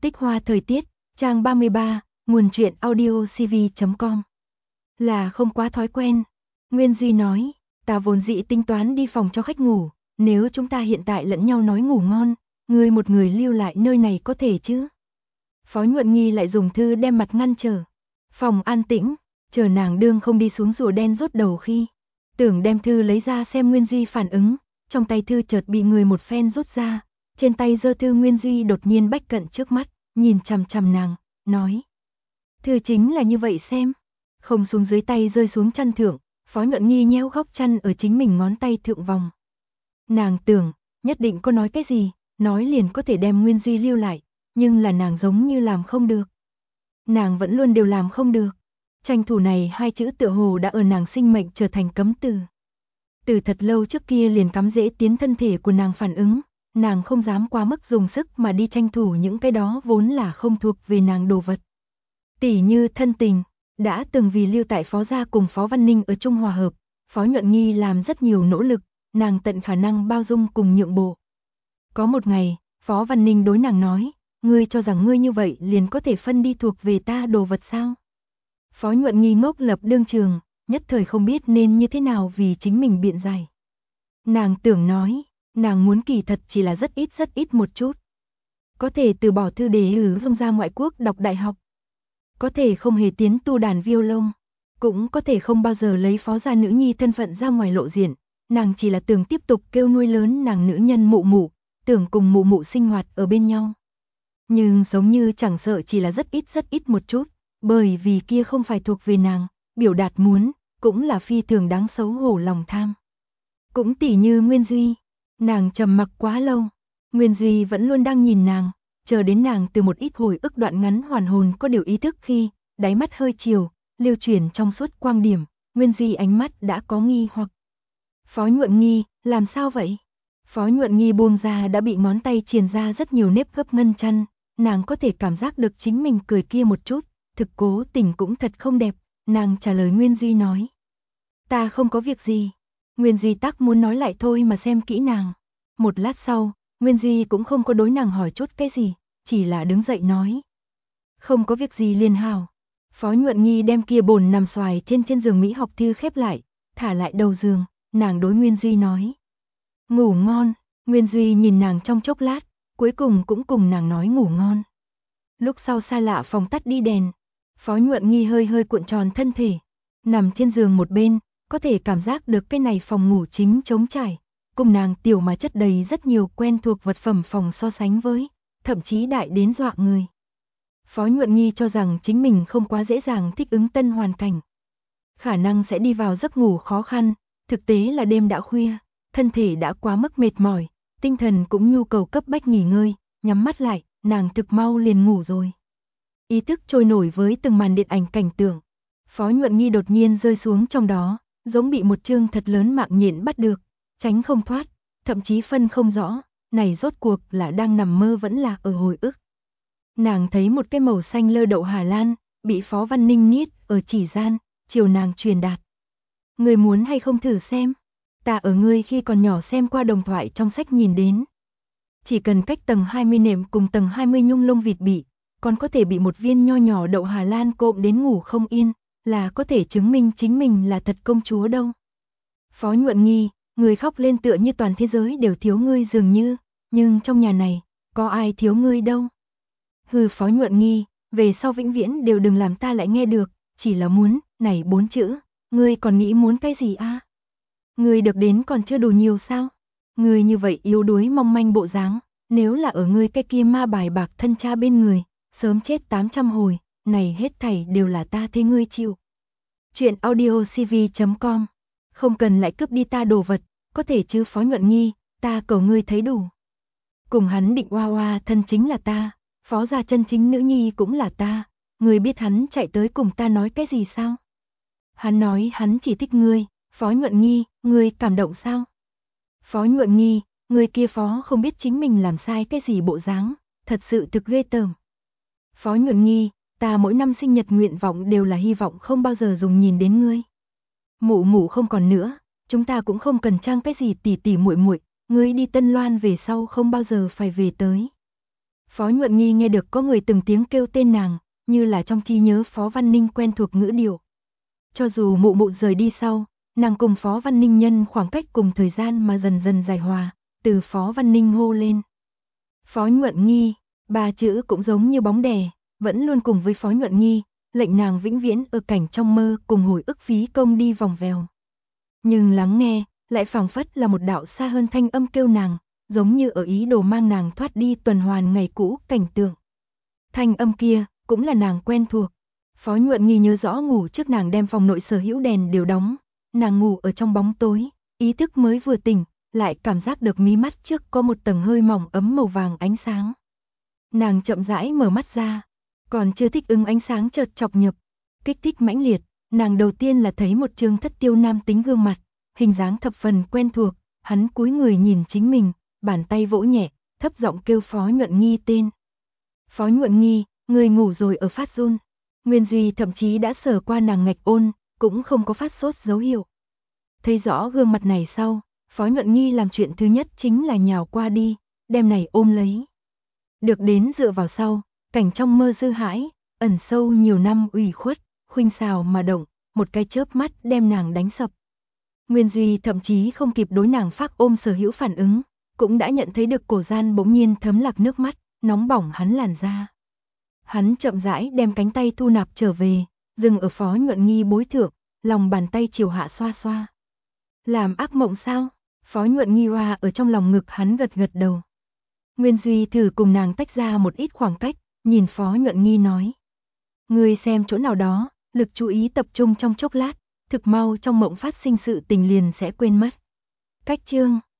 Tích hoa thời tiết, trang 33, nguồn truyện audio cv.com. Là không quá thói quen. Nguyên Duy nói, ta vốn dĩ tính toán đi phòng cho khách ngủ, nếu chúng ta hiện tại lẫn nhau nói ngủ ngon, ngươi một người lưu lại nơi này có thể chứ? Phó Nhuận Nghi lại dùng thư đem mặt ngăn trở. Phòng an tĩnh, chờ nàng đương không đi xuống rùa đen rốt đầu khi tưởng đem thư lấy ra xem Nguyên Duy phản ứng, trong tay thư chợt bị người một phen rút ra, trên tay giơ thư Nguyên Duy đột nhiên bách cận trước mắt, nhìn chằm chằm nàng, nói: "Thư chính là như vậy xem." Không xuống dưới tay rơi xuống chăn thượng, Phó Nhuận Nghi nhéo góc chăn ở chính mình ngón tay thượng vòng. Nàng tưởng, nhất định có nói cái gì, nói liền có thể đem Nguyên Duy lưu lại, nhưng là nàng giống như làm không được. Nàng vẫn luôn đều làm không được. Tranh thủ này hai chữ tựa hồ đã ở nàng sinh mệnh trở thành cấm từ. Từ thật lâu trước kia liền cắm rễ tiến thân thể của nàng phản ứng, nàng không dám quá mức dùng sức mà đi tranh thủ những cái đó vốn là không thuộc về nàng đồ vật. Tỉ như thân tình, đã từng vì lưu tại Phó gia cùng Phó Văn Ninh ở chung hòa hợp, Phó Nhuận Nghi làm rất nhiều nỗ lực, nàng tận khả năng bao dung cùng nhượng bộ. Có một ngày, Phó Văn Ninh đối nàng nói: "Ngươi cho rằng ngươi như vậy liền có thể phân đi thuộc về ta đồ vật sao?" Phó Nhuận Nghi ngốc lập đương trường, nhất thời không biết nên như thế nào vì chính mình biện giải. Nàng tưởng nói, nàng muốn kỳ thật chỉ là rất ít một chút. Có thể từ bỏ thư đề ứ ra ngoại quốc đọc đại học. Có thể không hề tiến tu đàn violon. Cũng có thể không bao giờ lấy Phó gia nữ nhi thân phận ra ngoài lộ diện. Nàng chỉ là tưởng tiếp tục kêu nuôi lớn nàng nữ nhân mụ mụ, tưởng cùng mụ mụ sinh hoạt ở bên nhau. Nhưng giống như chẳng sợ chỉ là rất ít một chút, bởi vì kia không phải thuộc về nàng, biểu đạt muốn, cũng là phi thường đáng xấu hổ lòng tham. Cũng tỉ như Nguyên Duy, nàng trầm mặc quá lâu, Nguyên Duy vẫn luôn đang nhìn nàng, chờ đến nàng từ một ít hồi ức đoạn ngắn hoàn hồn có điều ý thức khi, đáy mắt hơi chiều, lưu chuyển trong suốt quang điểm, Nguyên Duy ánh mắt đã có nghi hoặc. Phó Nhuận Nghi, làm sao vậy? Phó Nhuận Nghi buông ra đã bị ngón tay triền ra rất nhiều nếp gấp ngân chăn, nàng có thể cảm giác được chính mình cười kia một chút, thực cố tình cũng thật không đẹp, nàng trả lời Nguyên Duy nói: "Ta không có việc gì." Nguyên Duy tắc muốn nói lại thôi mà xem kỹ nàng. Một lát sau, Nguyên Duy cũng không có đối nàng hỏi chút cái gì, chỉ là đứng dậy nói: "Không có việc gì liền hảo." Phó Nhuận Nghi đem kia bồn nằm xoài trên giường Mỹ học thư khép lại, thả lại đầu giường, nàng đối Nguyên Duy nói: "Ngủ ngon." Nguyên Duy nhìn nàng trong chốc lát, cuối cùng cũng cùng nàng nói ngủ ngon. Lúc sau xa lạ phòng tắt đi đèn, Phó Nhuận Nghi hơi cuộn tròn thân thể, nằm trên giường một bên, có thể cảm giác được cái này phòng ngủ chính trống trải, cùng nàng tiểu mà chất đầy rất nhiều quen thuộc vật phẩm phòng so sánh với, thậm chí đại đến dọa người. Phó Nhuận Nghi cho rằng chính mình không quá dễ dàng thích ứng tân hoàn cảnh. Khả năng sẽ đi vào giấc ngủ khó khăn, thực tế là đêm đã khuya, thân thể đã quá mức mệt mỏi, tinh thần cũng nhu cầu cấp bách nghỉ ngơi, nhắm mắt lại, nàng thực mau liền ngủ rồi. Ý thức trôi nổi với từng màn điện ảnh cảnh tượng. Phó Nhuận Nghi đột nhiên rơi xuống trong đó, giống bị một chương thật lớn mạng nhện bắt được, tránh không thoát, thậm chí phân không rõ, này rốt cuộc là đang nằm mơ vẫn là ở hồi ức. Nàng thấy một cái màu xanh lơ đậu Hà Lan, bị Phó Văn Ninh niết ở chỉ gian, chiều nàng truyền đạt: "Người muốn hay không thử xem? Ta ở ngươi khi còn nhỏ xem qua đồng thoại trong sách nhìn đến. Chỉ cần cách tầng 20 nệm cùng tầng 20 nhung lông vịt bị, còn có thể bị một viên nho nhỏ đậu Hà Lan cộm đến ngủ không yên, là có thể chứng minh chính mình là thật công chúa đâu." Phó Nhuận Nghi, người khóc lên tựa như toàn thế giới đều thiếu ngươi dường như, nhưng trong nhà này, có ai thiếu ngươi đâu. Hừ, Phó Nhuận Nghi, về sau vĩnh viễn đều đừng làm ta lại nghe được, chỉ là muốn, này 4 chữ, ngươi còn nghĩ muốn cái gì a? Ngươi được đến còn chưa đủ nhiều sao? Ngươi như vậy yếu đuối mong manh bộ dáng, nếu là ở ngươi cái kia ma bài bạc thân cha bên người, sớm chết 800 hồi, này hết thảy đều là ta thế ngươi chịu. Chuyện audio cv.com. Không cần lại cướp đi ta đồ vật, có thể chứ Phó Nhuận Nghi, ta cầu ngươi thấy đủ. Cùng hắn định oa oa thân chính là ta, Phó gia chân chính nữ nhi cũng là ta, ngươi biết hắn chạy tới cùng ta nói cái gì sao? Hắn nói hắn chỉ thích ngươi, Phó Nhuận Nghi, ngươi cảm động sao? Phó Nhuận Nghi, người kia Phó không biết chính mình làm sai cái gì bộ dáng, thật sự thực ghê tởm. Phó Nhuận Nghi, ta mỗi năm sinh nhật nguyện vọng đều là hy vọng không bao giờ dùng nhìn đến ngươi. Mụ mụ không còn nữa, chúng ta cũng không cần trang cái gì tỉ tỉ muội muội, ngươi đi Tân Loan về sau không bao giờ phải về tới. Phó Nhuận Nghi nghe được có người từng tiếng kêu tên nàng, như là trong trí nhớ Phó Văn Ninh quen thuộc ngữ điệu. Cho dù mụ mụ rời đi sau, nàng cùng Phó Văn Ninh nhân khoảng cách cùng thời gian mà dần dần giải hòa, từ Phó Văn Ninh hô lên. Phó Nhuận Nghi, ba chữ cũng giống như bóng đè, vẫn luôn cùng với Phó Nhuận Nghi, lệnh nàng vĩnh viễn ở cảnh trong mơ cùng hồi ức phí công đi vòng vèo. Nhưng lắng nghe, lại phảng phất là một đạo xa hơn thanh âm kêu nàng, giống như ở ý đồ mang nàng thoát đi tuần hoàn ngày cũ cảnh tượng. Thanh âm kia, cũng là nàng quen thuộc. Phó Nhuận Nghi nhớ rõ ngủ trước nàng đem phòng nội sở hữu đèn đều đóng, nàng ngủ ở trong bóng tối, ý thức mới vừa tỉnh, lại cảm giác được mí mắt trước có một tầng hơi mỏng ấm màu vàng ánh sáng. Nàng chậm rãi mở mắt ra, còn chưa thích ứng ánh sáng chợt chọc nhập, kích thích mãnh liệt, nàng đầu tiên là thấy một trương thất tiêu nam tính gương mặt, hình dáng thập phần quen thuộc, hắn cúi người nhìn chính mình, bàn tay vỗ nhẹ, thấp giọng kêu Phó Nhuận Nghi tên. Phó Nhuận Nghi, người ngủ rồi ở phát run. Nguyên Duy thậm chí đã sờ qua nàng ngạch ôn, cũng không có phát sốt dấu hiệu. Thấy rõ gương mặt này sau, Phó Nhuận Nghi làm chuyện thứ nhất chính là nhào qua đi, đem này ôm lấy. Được đến dựa vào sau, cảnh trong mơ dư hãi, ẩn sâu nhiều năm ủy khuất, khuynh xào mà động, một cái chớp mắt đem nàng đánh sập. Nguyên Duy thậm chí không kịp đối nàng phác ôm sở hữu phản ứng, cũng đã nhận thấy được cổ gian bỗng nhiên thấm lạc nước mắt, nóng bỏng hắn làn da. Hắn chậm rãi đem cánh tay thu nạp trở về, dừng ở Phó Nhuận Nghi bối thượng, lòng bàn tay chiều hạ xoa xoa. Làm ác mộng sao? Phó Nhuận Nghi hoa ở trong lòng ngực hắn gật gật đầu. Nguyên Duy thử cùng nàng tách ra một ít khoảng cách, nhìn Phó Nhuận Nghi nói. Ngươi xem chỗ nào đó, lực chú ý tập trung trong chốc lát, thực mau trong mộng phát sinh sự tình liền sẽ quên mất. Cách chương